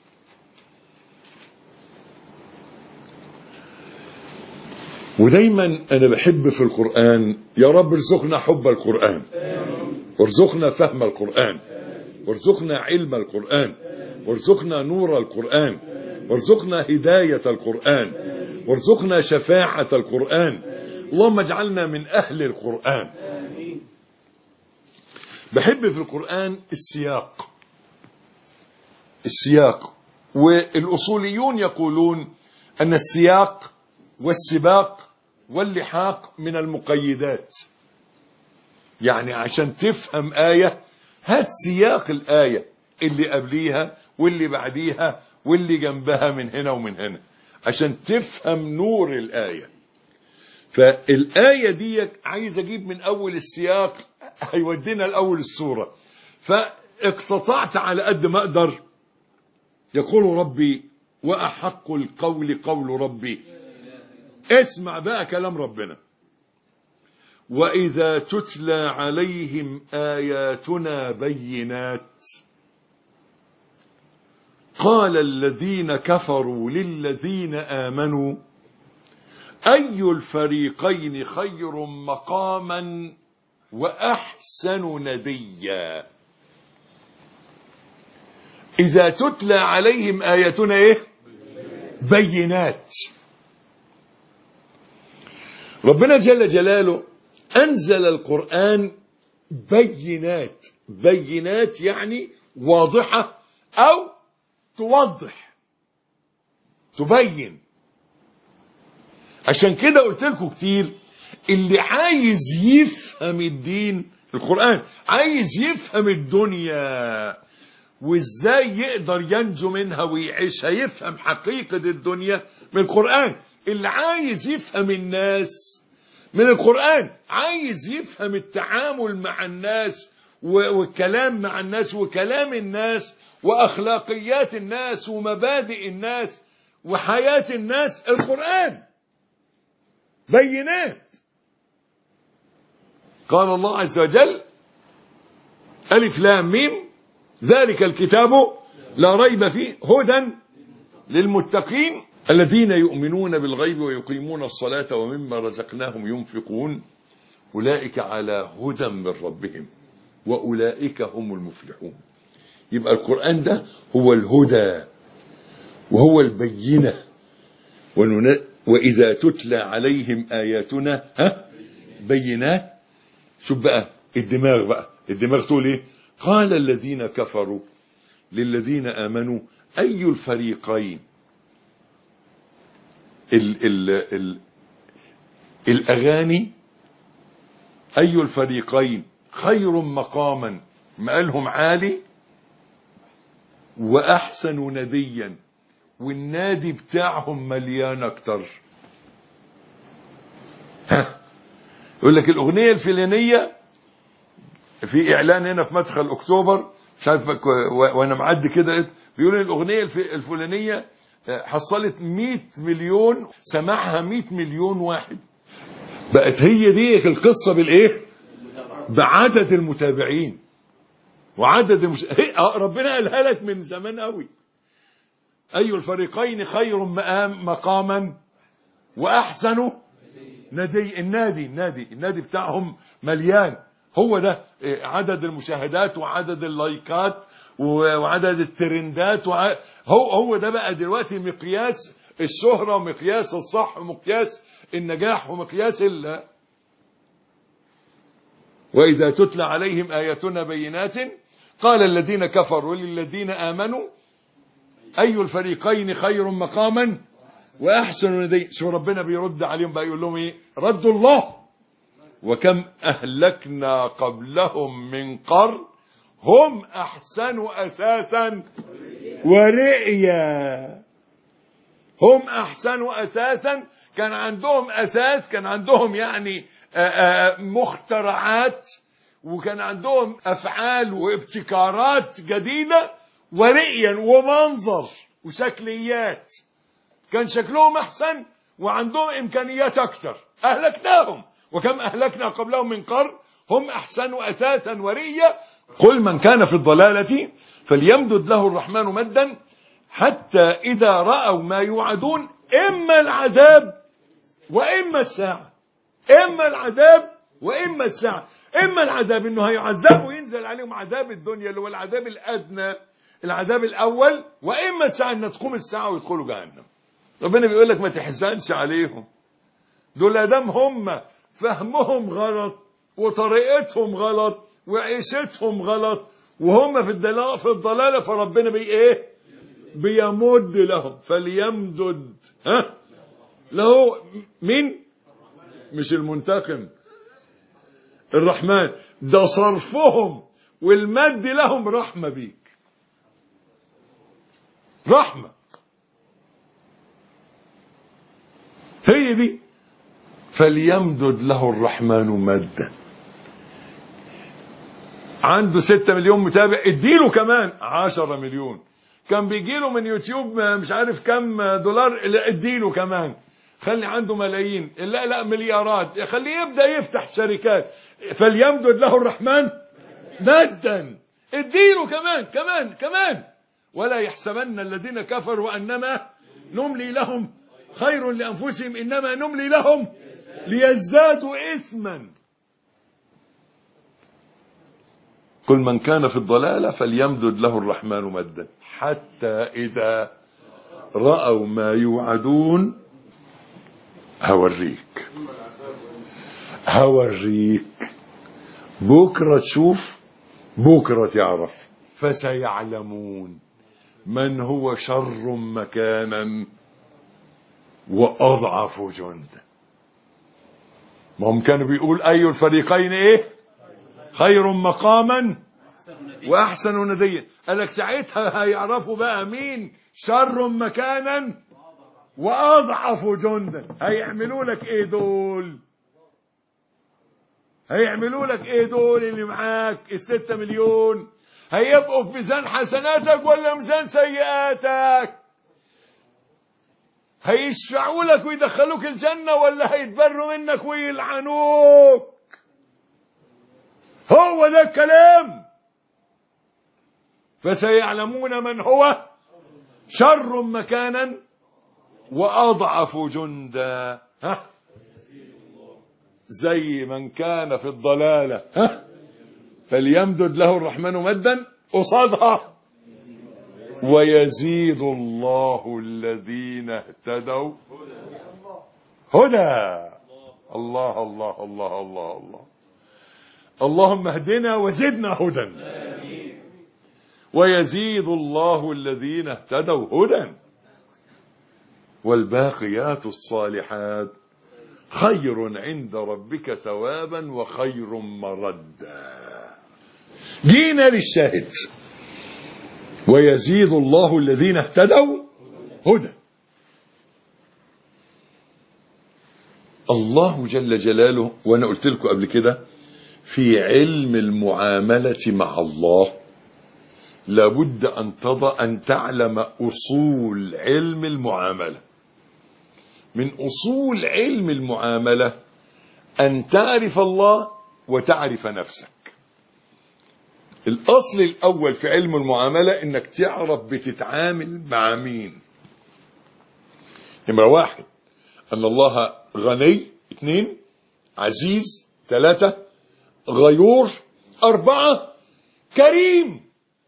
ودايما أنا بحب في القرآن، يا رب ارزقنا حب القرآن، وارزقنا فهم القرآن، وارزقنا علم القرآن، وارزقنا نور القرآن، وارزقنا هداية القرآن، وارزقنا شفاعة القرآن. اللهم اجعلنا من أهل القرآن. بحب في القرآن السياق، السياق. والأصوليون يقولون أن السياق والسباق واللحاق من المقيدات. يعني عشان تفهم آية هات سياق الآية اللي قبليها واللي بعديها واللي جنبها من هنا ومن هنا عشان تفهم نور الآية. فالآية دي عايز أجيب من أول السياق هيودينا الأول السورة، فاقتطعت على قد ما أقدر. يقول ربي وأحق القول قول ربي. اسمع بقى كلام ربنا. وإذا تتلى عليهم آياتنا بينات قال الذين كفروا للذين آمنوا أي الفريقين خير مقاما وأحسن نديا. إذا تتلى عليهم آياتنا إيه؟ بينات. ربنا جل جلاله أنزل القرآن بينات. بينات يعني واضحة أو توضح تبين. عشان كده قلت لكم كتير اللي عايز يفهم الدين القرآن، عايز يفهم الدنيا وازاي يقدر ينجو منها ويعيشها، يفهم حقيقة الدنيا من القرآن. اللي عايز يفهم الناس من القرآن، عايز يفهم التعامل مع الناس والكلام مع الناس وكلام الناس وأخلاقيات الناس ومبادئ الناس وحياة الناس، القرآن بينات. قال الله عز وجل ألف لام ميم ذلك الكتاب لا ريب فيه هدى للمتقين الذين يؤمنون بالغيب ويقيمون الصلاة ومما رزقناهم ينفقون أولئك على هدى من ربهم وأولئك هم المفلحون. يبقى القرآن ده هو الهدى وهو البينة. وإذا تتلى عليهم آياتنا بينات. شوف بقى الدماغ، بقى الدماغ تقول ايه؟ قال الذين كفروا للذين آمنوا أي الفريقين الأغاني أي الفريقين خير مقاما، مقالهم عالي وأحسن نديا، والنادي بتاعهم مليان أكتر. يقول لك الأغنية الفلانية في إعلان هنا في مدخل أكتوبر، مش عارف وأنا معدي كده بيقول الأغنية الفلانية حصلت 100 مليون، سمعها 100 مليون واحد. بقت هي دي القصة بالإيه؟ بعدد المتابعين وعدد ربنا قالها لك من زمان قوي. أي الفريقين خير مقاما وأحسن ندي. النادي بتاعهم مليان. هو ده عدد المشاهدات وعدد اللايكات وعدد الترندات هو ده بقى دلوقتي مقياس الشهرة ومقياس الصح ومقياس النجاح ومقياس وإذا تتلى عليهم آياتنا بينات قال الذين كفروا للذين آمنوا أي الفريقين خير مقاما وأحسن ندي. شو ربنا بيرد عليهم بقى، يقول لهم إيه؟ ردوا الله وكم أهلكنا قبلهم من قرن هم أحسن أساسا ورئيا. هم أحسن أساسا، كان عندهم أساس، كان عندهم يعني مخترعات، وكان عندهم أفعال وابتكارات جديدة، ورئيا ومنظر وشكليات، كان شكلهم أحسن وعندهم إمكانيات أكتر. أهلكناهم وكم أهلكنا قبلهم من قرن هم أحسن أساسا ورئيا. قل من كان في الضلالة فليمدد له الرحمن مدا حتى إذا رأوا ما يوعدون إما العذاب وإما الساعة. إما العذاب وإما الساعة. إما العذاب إنه هيعذبوا وينزل عليهم عذاب الدنيا اللي هو العذاب الأدنى، العذاب الأول، وإما الساعة إن تقوم الساعة ويدخلوا جهنم. ربنا بيقول لك ما تحزنش عليهم، دول أدام هم فهمهم غلط وطريقتهم غلط وعيشتهم غلط وهم في الضلالة، فربنا بيمد لهم. فليمدد له من، مش المنتقم، الرحمن. ده صرفهم والمد لهم رحمة بيك، رحمة. هي دي فليمدد له الرحمن مدا. عنده 6 مليون متابع، اديله كمان 10 مليون. كان بيجيله من يوتيوب مش عارف كم دولار، اديله كمان. خلي عنده ملايين، لا مليارات، خليه يبدأ يفتح شركات. فليمدد له الرحمن مدا، اديله كمان. ولا يحسبن الذين كفروا أنما نملي لهم خير لأنفسهم إنما نملي لهم ليزدادوا إثما. كل من كان في الضلالة فليمدد له الرحمن مدا حتى إذا رأوا ما يوعدون هوريك بكرة تشوف، بكرة تعرف. فسيعلمون من هو شر مكانا وأضعف جندا. ما هم كانوا بيقول أي الفريقين خير مقاما وأحسن نديا. قالك ساعتها هيعرفوا بقى مين شر مكانا وأضعف جندا. هيعملوا لك ايه دول؟ هيعملوا لك ايه دول اللي معاك 6 مليون؟ هيبقوا في ميزان حسناتك ولا ميزان سيئاتك؟ هيشفعوا لك ويدخلوك الجنة ولا هيتبروا منك ويلعنوك؟ هو ده الكلام. فسيعلمون من هو شر مكانا وأضعف جندا. زي من كان في الضلالة فليمدد له الرحمن مدا قصادها ويزيد الله الذين اهتدوا هدى. الله الله الله الله الله. اللهم اهدنا وزدنا هدى. ويزيد الله الذين اهتدوا هدى. والباقيات الصالحات خير عند ربك ثوابا وخير مردا. جينا للشاهد: ويزيد الله الذين اهتدوا هدى. الله جل جلاله، وانا قلت لكم قبل كده في علم المعاملة مع الله لابد أن تعلم أصول علم المعاملة. من أصول علم المعاملة أن تعرف الله وتعرف نفسك. الأصل الأول في علم المعاملة إنك تعرف بتتعامل مع مين. نمرة 1 أن الله غني. 2 عزيز. 3 غيور. 4 كريم.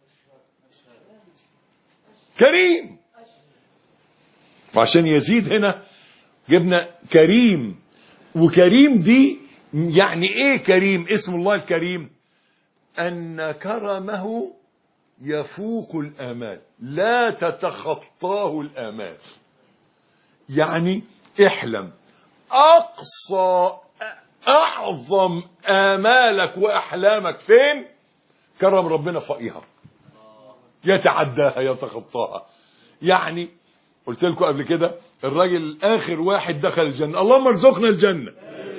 كريم. وعشان يزيد هنا جبنا كريم. وكريم دي يعني ايه كريم؟ اسم الله الكريم أن كرمه يفوق الآمال، لا تتخطاه الآمال. يعني احلم أقصى أعظم آمالك وأحلامك فين؟ كرم ربنا فوقها، يتعداها يتخطاها. يعني قلت لكم قبل كده الراجل آخر واحد دخل الجنة، اللهم ارزقنا الجنة.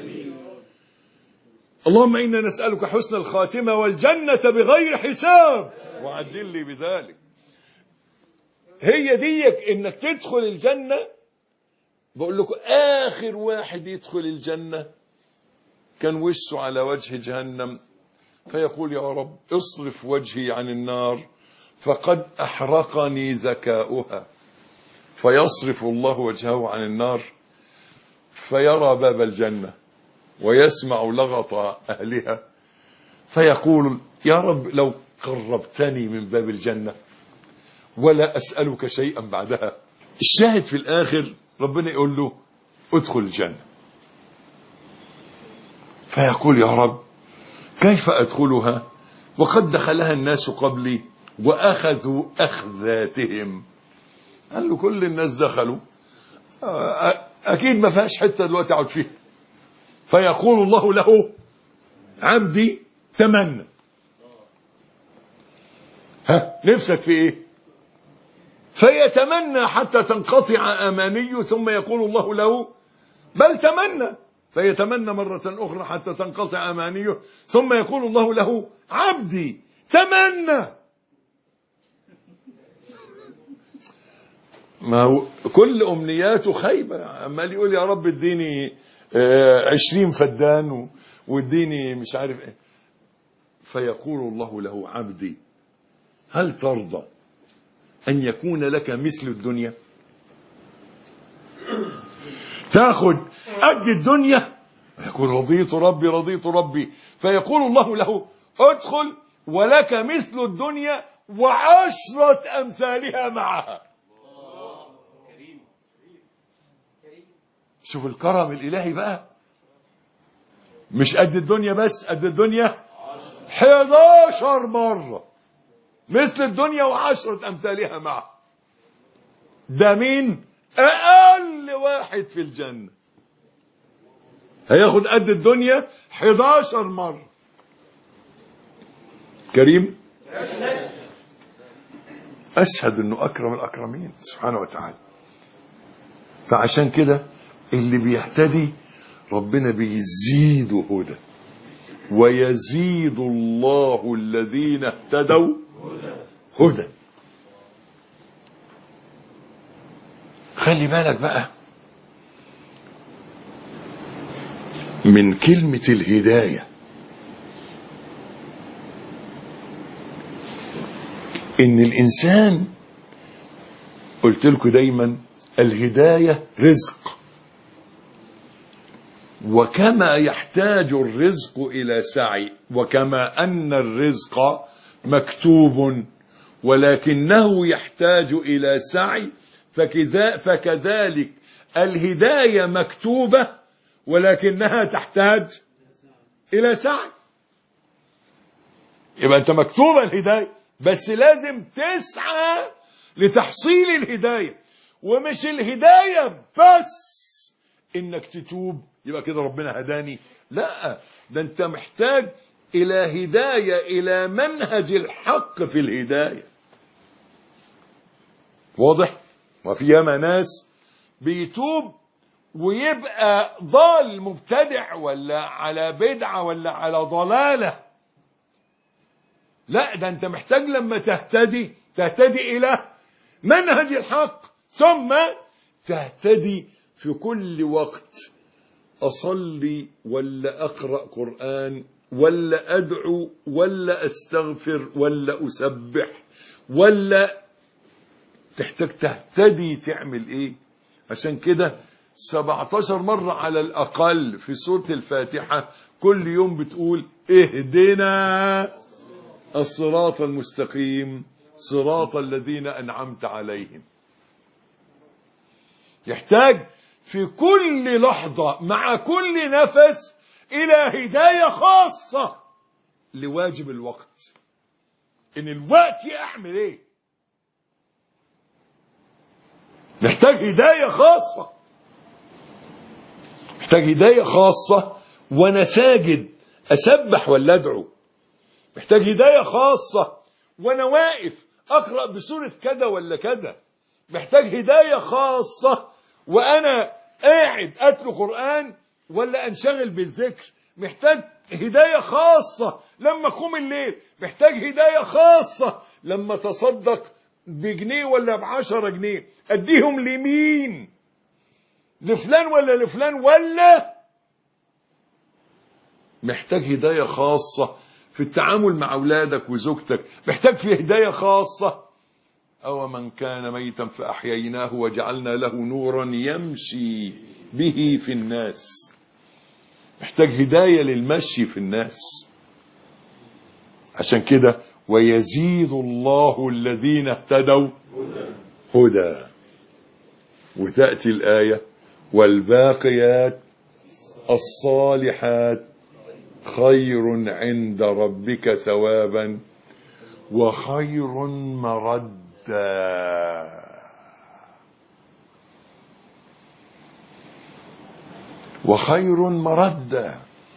اللهم إنا نسألك حسن الخاتمة والجنة بغير حساب وعدل لي بذلك. هي ديك إنك تدخل الجنة. بقول لكم آخر واحد يدخل الجنة كان وشه على وجه جهنم، فيقول: يا رب اصرف وجهي عن النار فقد أحرقني ذكاؤها. فيصرف الله وجهه عن النار فيرى باب الجنة ويسمع لغط أهلها، فيقول: يا رب لو قربتني من باب الجنة ولا أسألك شيئا بعدها. الشاهد في الآخر ربنا يقول له: ادخل الجنة. فيقول: يا رب كيف أدخلها وقد دخلها الناس قبلي وأخذوا أخذاتهم. قال له: كل الناس دخلوا، أكيد ما فيهاش حتة دلوقتي أقعد فيها. فيقول الله له: عبدي تمنى. نفسك في ايه؟ فيتمنى حتى تنقطع أمانيه، ثم يقول الله له: بل تمنى. فيتمنى مرة أخرى حتى تنقطع أمانيه، ثم يقول الله له: عبدي تمنى. ما هو كل أمنياته خيبة، عمال يقول: يا رب اديني 20 فدان واديني مش عارف ايه. فيقول الله له: عبدي هل ترضى أن يكون لك مثل الدنيا؟ تاخد قد الدنيا؟ يقول: رضيت ربي رضيت ربي. فيقول الله له: ادخل ولك مثل الدنيا و10 أمثالها معها. شوف الكرم الإلهي بقى، مش قد الدنيا بس، قد الدنيا 11 مرة مثل الدنيا و10 أمثالها معها. ده مين؟ أقل واحد في الجنة هياخد قد الدنيا 11 مرة. كريم أشهد أنه أكرم الأكرمين سبحانه وتعالى. فعشان كده اللي بيهتدي ربنا بيزيده هدى. ويزيد الله الذين اهتدوا هدى. خلي بالك بقى من كلمة الهداية. إن الإنسان قلت لكم دايما الهداية رزق، وكما يحتاج الرزق إلى سعي، وكما أن الرزق مكتوب ولكنه يحتاج إلى سعي، فكذلك الهداية مكتوبة ولكنها تحتاج إلى سعي. يبقى أنت مكتوبة الهداية بس لازم تسعى لتحصيل الهداية. ومش الهداية بس انك تتوب يبقى كده ربنا هداني، لا، ده انت محتاج الى هداية الى منهج الحق في الهداية. واضح؟ وفي ياما ناس بيتوب ويبقى ضال مبتدع ولا على بدعة ولا على ضلالة. لا، ده انت محتاج لما تهتدي الى منهج الحق، ثم تهتدي في كل وقت. اصلي ولا اقرأ قرآن ولا ادعو ولا استغفر ولا اسبح، ولا تحتاج تهتدي تعمل ايه؟ عشان كده 17 مرة على الاقل في سورة الفاتحة كل يوم بتقول اهدنا الصراط المستقيم صراط الذين انعمت عليهم. يحتاج في كل لحظة مع كل نفس الى هداية خاصة لواجب الوقت، ان الوقت اعمل ايه. محتاج هداية خاصة، محتاج هداية خاصة وانا ساجد اسبح ولا ادعو، محتاج هداية خاصة وانا واقف اقرأ بسورة كذا ولا كذا، محتاج هداية خاصة وانا قاعد اتلو قرآن ولا انشغل بالذكر، محتاج هداية خاصة لما اقوم الليل، محتاج هداية خاصة لما تصدق بجنيه ولا ب10 جنيه اديهم لمين؟ لفلان ولا لفلان؟ ولا محتاج هداية خاصة في التعامل مع أولادك وزوجتك، محتاج في هداية خاصة. أو من كان ميتا فأحييناه وجعلنا له نورا يمشي به في الناس، محتاج هداية للمشي في الناس. عشان كده ويزيد الله الذين اهتدوا هدى. وتأتي الآية والباقيات الصالحات خير عند ربك ثوابا وخير مردا. وخير مردا.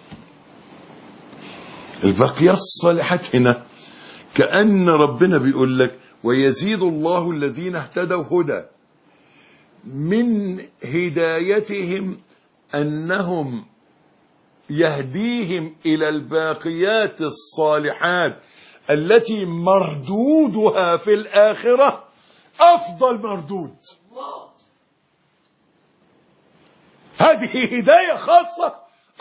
الباقيات الصالحات هنا كأن ربنا بيقول لك ويزيد الله الذين اهتدوا هدى، من هدايتهم أنهم يهديهم إلى الباقيات الصالحات التي مردودها في الآخرة أفضل مردود. هذه هداية خاصة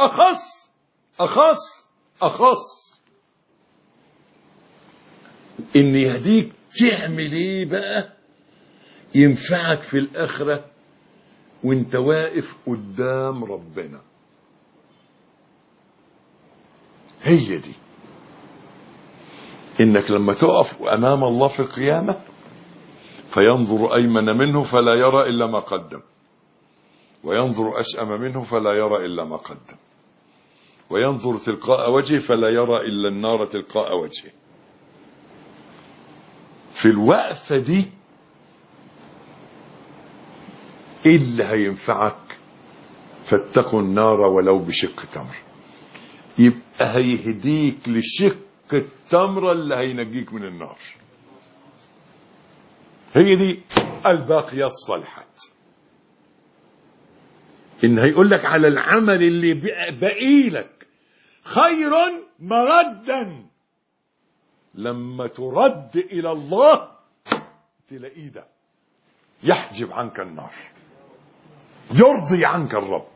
أخص إن يهديك تعمل إيه بقى ينفعك في الآخرة وانت واقف قدام ربنا. هي دي إنك لما تقف أمام الله في القيامة فينظر أيمن منه فلا يرى إلا ما قدم، وينظر أشأم منه فلا يرى إلا ما قدم، وينظر تلقاء وجهه فلا يرى إلا النار تلقاء وجهه. في الوقفة دي إيه اللي هينفعك؟ فاتقوا النار ولو بشق تمر. يبقى هيهديك لشق التمرة اللي هينجيك من النار. هي دي الباقيات الصالحات. إن هيقول لك على العمل اللي بقي لك خير مردا، لما ترد إلى الله تلاقيه ده يحجب عنك النار، يرضي عنك الرب،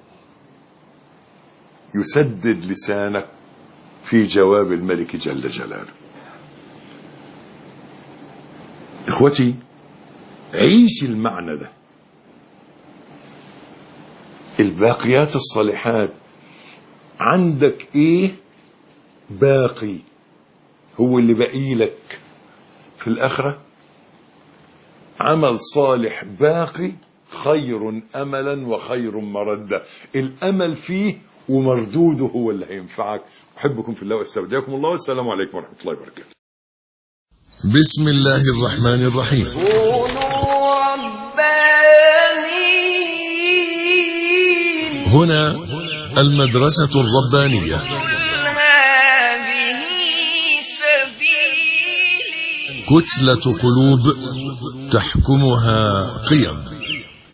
يسدد لسانك في جواب الملك جل جلاله. إخوتي عيش المعنى ده. الباقيات الصالحات عندك ايه باقي هو اللي باقي لك في الآخرة؟ عمل صالح باقي خير أملا وخير مردا. الأمل فيه ومردوده هو اللي هينفعك. أحبكم في الله واستودعكم الله، والسلام عليكم ورحمة الله وبركاته. بسم الله الرحمن الرحيم. كونوا ربانيين هنا المدرسة الربانية. قل هذه سبيلي كتلة قلوب تحكمها قيم.